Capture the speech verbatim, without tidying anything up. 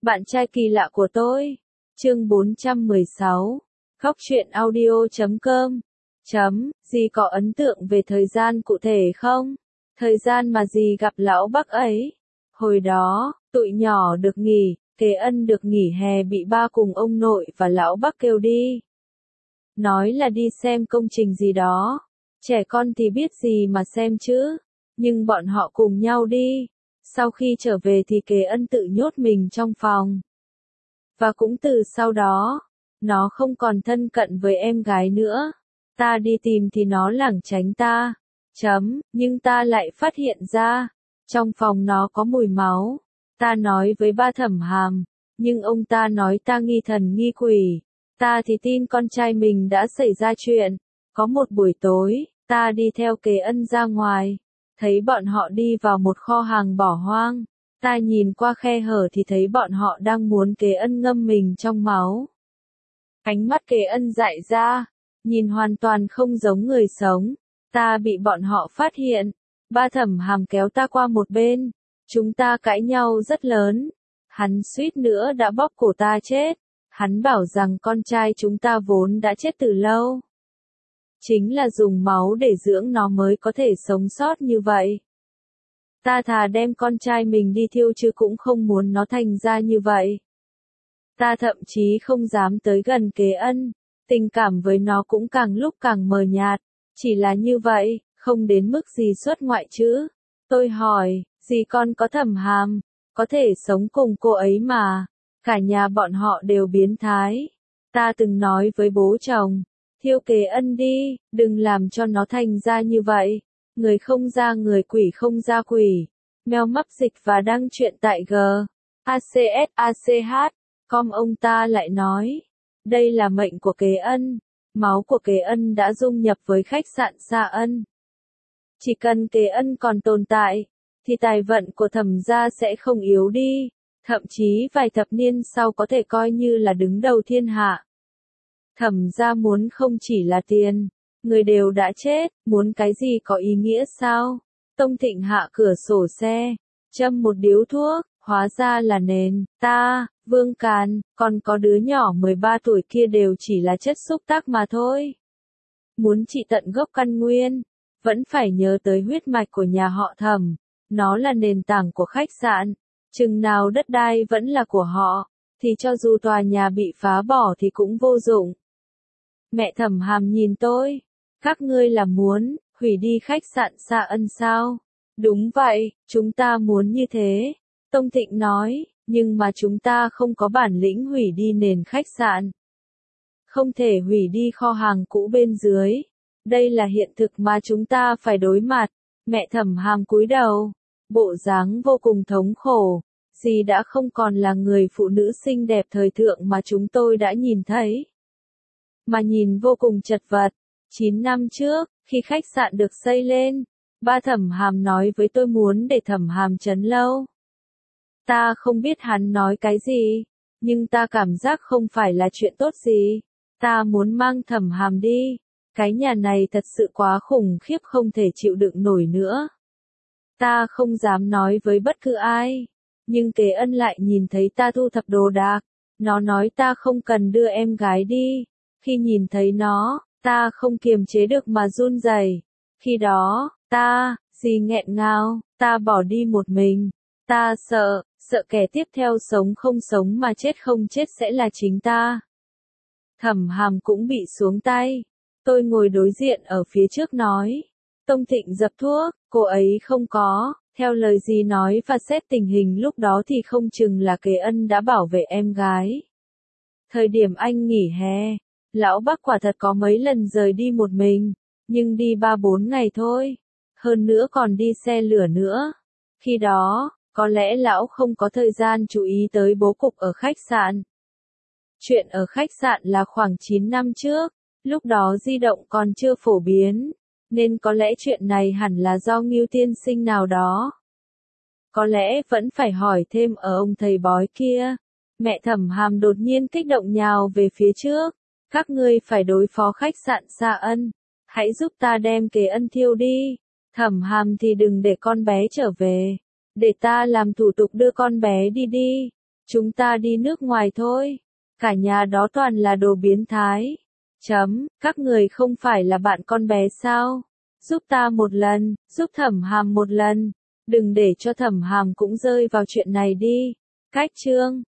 Bạn trai kỳ lạ của tôi. Chương bốn trăm mười sáu. Khóc chuyện audio chấm com. Chấm, dì có ấn tượng về thời gian cụ thể không? Thời gian mà dì gặp lão Bắc ấy. Hồi đó, tụi nhỏ được nghỉ, Kế Ân được nghỉ hè bị ba cùng ông nội và lão Bắc kêu đi. Nói là đi xem công trình gì đó. Trẻ con thì biết gì mà xem chứ. Nhưng bọn họ cùng nhau đi. Sau khi trở về thì Kế Ân tự nhốt mình trong phòng. Và cũng từ sau đó, nó không còn thân cận với em gái nữa. Ta đi tìm thì nó lảng tránh ta. Chấm, nhưng ta lại phát hiện ra, trong phòng nó có mùi máu. Ta nói với ba Thẩm Hàm, nhưng ông ta nói ta nghi thần nghi quỷ. Ta thì tin con trai mình đã xảy ra chuyện. Có một buổi tối, ta đi theo Kế Ân ra ngoài. Thấy bọn họ đi vào một kho hàng bỏ hoang. Ta nhìn qua khe hở thì thấy bọn họ đang muốn Kế Ân ngâm mình trong máu. Ánh mắt Kế Ân dại ra, nhìn hoàn toàn không giống người sống. Ta bị bọn họ phát hiện. Ba Thẩm Hàm kéo ta qua một bên. Chúng ta cãi nhau rất lớn. Hắn suýt nữa đã bóp cổ ta chết. Hắn bảo rằng con trai chúng ta vốn đã chết từ lâu. Chính là dùng máu để dưỡng nó mới có thể sống sót như vậy. Ta thà đem con trai mình đi thiêu chứ cũng không muốn nó thành ra như vậy. Ta thậm chí không dám tới gần Kế Ân. Tình cảm với nó cũng càng lúc càng mờ nhạt. Chỉ là như vậy, không đến mức gì xuất ngoại chứ. Tôi hỏi, dì con có Thẩm Hàm, có thể sống cùng cô ấy mà. Cả nhà bọn họ đều biến thái. Ta từng nói với bố chồng, thiêu Kế Ân đi, đừng làm cho nó thành ra như vậy. Người không ra người, quỷ không ra quỷ. Mèo mắp dịch và đăng truyện tại G. A C S A C H. Com ông ta lại nói, đây là mệnh của Kế Ân. Máu của Kế Ân đã dung nhập với khách sạn Sa Ân. Chỉ cần Kế Ân còn tồn tại, thì tài vận của Thẩm gia sẽ không yếu đi. Thậm chí vài thập niên sau có thể coi như là đứng đầu thiên hạ. Thẩm gia muốn không chỉ là tiền. Người đều đã chết, muốn cái gì có ý nghĩa sao? Tông Thịnh hạ cửa sổ xe, châm một điếu thuốc, hóa ra là nền. Ta, Vương Càn, còn có đứa nhỏ mười ba tuổi kia đều chỉ là chất xúc tác mà thôi. Muốn trị tận gốc căn nguyên, vẫn phải nhớ tới huyết mạch của nhà họ Thẩm. Nó là nền tảng của khách sạn. Chừng nào đất đai vẫn là của họ, thì cho dù tòa nhà bị phá bỏ thì cũng vô dụng. Mẹ Thẩm Hàm nhìn tôi. Các ngươi là muốn hủy đi khách sạn Sa Ân sao? Đúng vậy, chúng ta muốn như thế. Tông Thịnh nói, nhưng mà chúng ta không có bản lĩnh hủy đi nền khách sạn. Không thể hủy đi kho hàng cũ bên dưới. Đây là hiện thực mà chúng ta phải đối mặt. Mẹ Thẩm Hàm cúi đầu, bộ dáng vô cùng thống khổ. Dì đã không còn là người phụ nữ xinh đẹp thời thượng mà chúng tôi đã nhìn thấy. Mà nhìn vô cùng chật vật. Chín năm trước, khi khách sạn được xây lên, ba Thẩm Hàm nói với tôi muốn để Thẩm Hàm trấn lâu. Ta không biết hắn nói cái gì, nhưng ta cảm giác không phải là chuyện tốt gì. Ta muốn mang Thẩm Hàm đi. Cái nhà này thật sự quá khủng khiếp, không thể chịu đựng nổi nữa. Ta không dám nói với bất cứ ai, nhưng Kế Ân lại nhìn thấy ta thu thập đồ đạc. Nó nói ta không cần đưa em gái đi. Khi nhìn thấy nó, ta không kiềm chế được mà run rẩy. Khi đó, ta, dì nghẹn ngào, ta bỏ đi một mình. Ta sợ, sợ kẻ tiếp theo sống không sống mà chết không chết sẽ là chính ta. Thẩm Hàm cũng bị xuống tay. Tôi ngồi đối diện ở phía trước nói. Tông Thịnh dập thuốc, cô ấy không có. Theo lời dì nói và xét tình hình lúc đó thì không chừng là Kế Ân đã bảo vệ em gái. Thời điểm anh nghỉ hè, lão Bắc quả thật có mấy lần rời đi một mình, nhưng đi ba bốn ngày thôi. Hơn nữa còn đi xe lửa nữa. Khi đó, có lẽ lão không có thời gian chú ý tới bố cục ở khách sạn. Chuyện ở khách sạn là khoảng chín năm trước, lúc đó di động còn chưa phổ biến, nên có lẽ chuyện này hẳn là do Ngưu tiên sinh nào đó. Có lẽ vẫn phải hỏi thêm ở ông thầy bói kia. Mẹ Thẩm Hàm đột nhiên kích động nhào về phía trước. Các ngươi phải đối phó khách sạn Sa Ân. Hãy giúp ta đem Kế Ân thiêu đi. Thẩm Hàm thì đừng để con bé trở về. Để ta làm thủ tục đưa con bé đi đi. Chúng ta đi nước ngoài thôi. Cả nhà đó toàn là đồ biến thái. Chấm, các người không phải là bạn con bé sao? Giúp ta một lần, giúp Thẩm Hàm một lần. Đừng để cho Thẩm Hàm cũng rơi vào chuyện này đi. Cách chương